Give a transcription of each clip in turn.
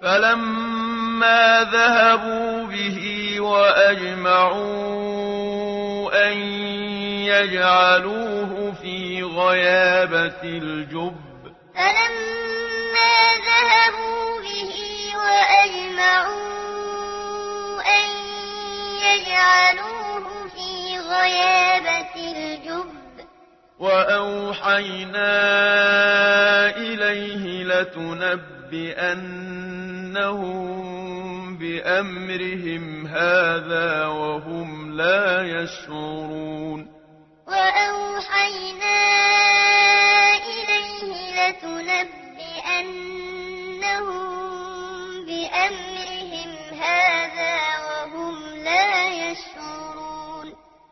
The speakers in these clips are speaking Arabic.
فلما ذهبوا به وأجمعوا أن يجعلوه في غيابة الجب فلما ذهبوا به وأجمعوا أن يجعلوه في غيابة الجب وأوحينا إليه لتنبئنهم بأمرهم هذا وهم لا يشعرون وأوحينا إليه لتنبئنهم بأمرهم هذا وهم لا يشعرون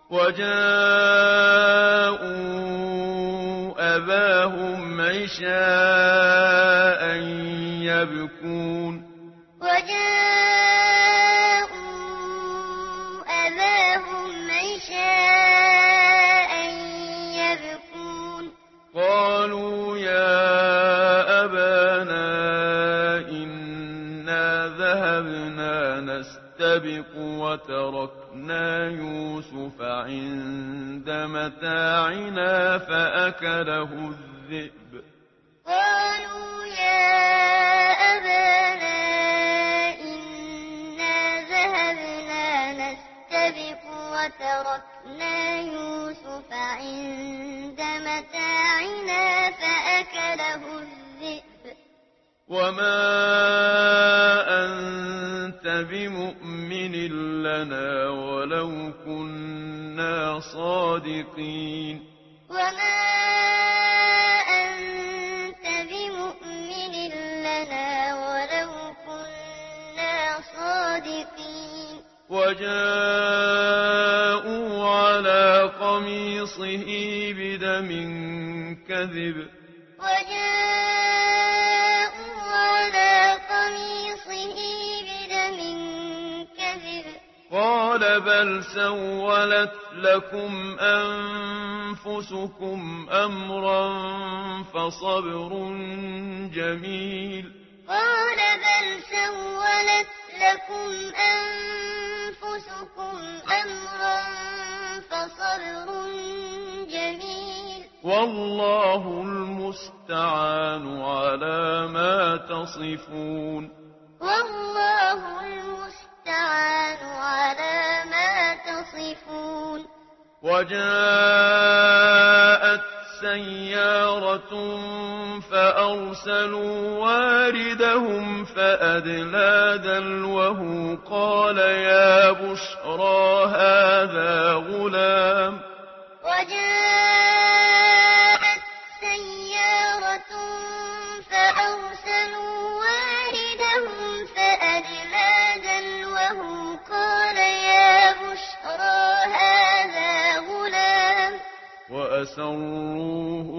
وجاءوا أباهم عشاء يبكون وجاءوا أباهم عشاء يبكون قالوا يا أبانا إنا ذهبنا نستبق وتركنا يوسف عند متاعنا فأكله الذئب قالوا يا أبانا إنا ذهبنا نستبق وتركنا يوسف عند متاعنا فأكله الذئب وما أنت بمؤمن لنا ولو كنا صادقين وما أنت بمؤمن لنا ولو كنا صادقين وجاءوا على قميصه بدم كذب وجاءوا على قميصه بدم كذب قال بل سولت لكم أنفسكم أمرا فصبر جميل قال بل سولت لكم أنفسكم أمرا فصبر جميل والله المستعان على ما تصفون والله المستعان على ما تصفون وجاءت سيارة فأرسلوا واردهم فأدلى دلوه قال يا بشرى هذا غلام وجاءت سيارة فأرسلوا واردهم فأدلى دلوه قال يا بشرى هذا غلام وأسروه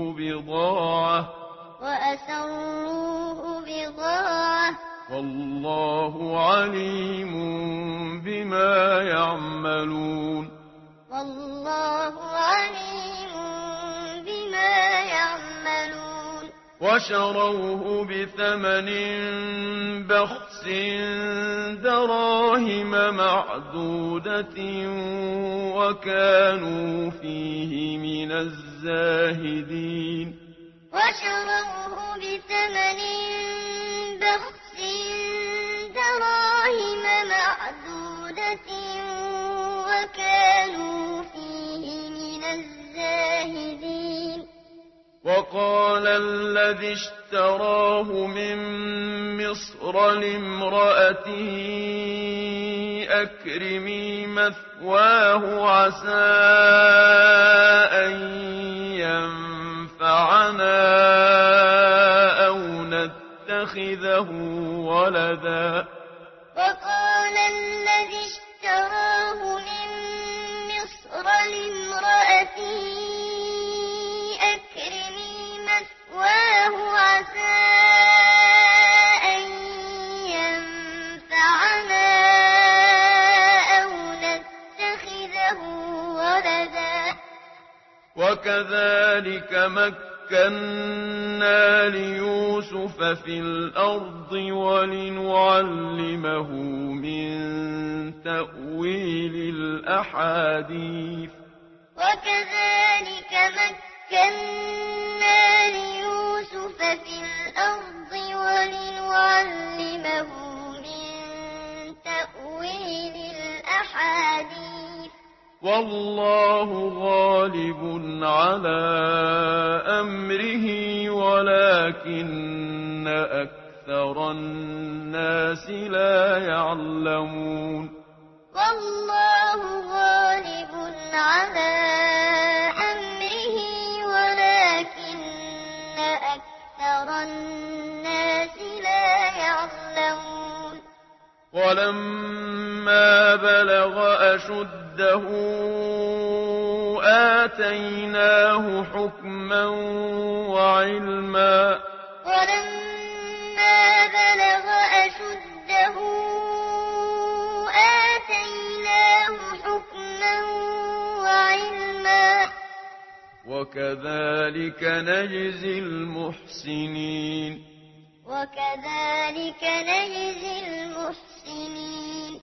بضاعة والله عليم بما يعملون والله عليم بما يعملون وشروه بثمن بخس دراهم معدودة وكانوا فيه من الزاهدين وشروه بثمن بخس دراهم معدودة وكانوا فيه من الزاهدين وقال الذي اشتراه من مصر لامرأته أكرمي مثواه عسى أن ينفعنا أو نتخذه ولدا وقال الذي اشتراه من مصر لامرأته أكرمي مثواه عسى أن ينفعنا أو نتخذه ولدا وكذلك مكنا ليوسف في الأرض ولنعلمه من تأويل الأحاديث وكذلك مكنا ليوسف في الأرض ولنعلمه من تأويل الأحاديث والله غالب على أمره ولكن أكثر الناس لا يعلمون والله غالب على أمره ولكن أكثر الناس لا يعلمون ولما بلغ أشده آتيناه حكما وعلما ولما بلغ أشده آتيناه حكما وعلما وكذلك نجزي المحسنين وكذلك نجزي المحسنين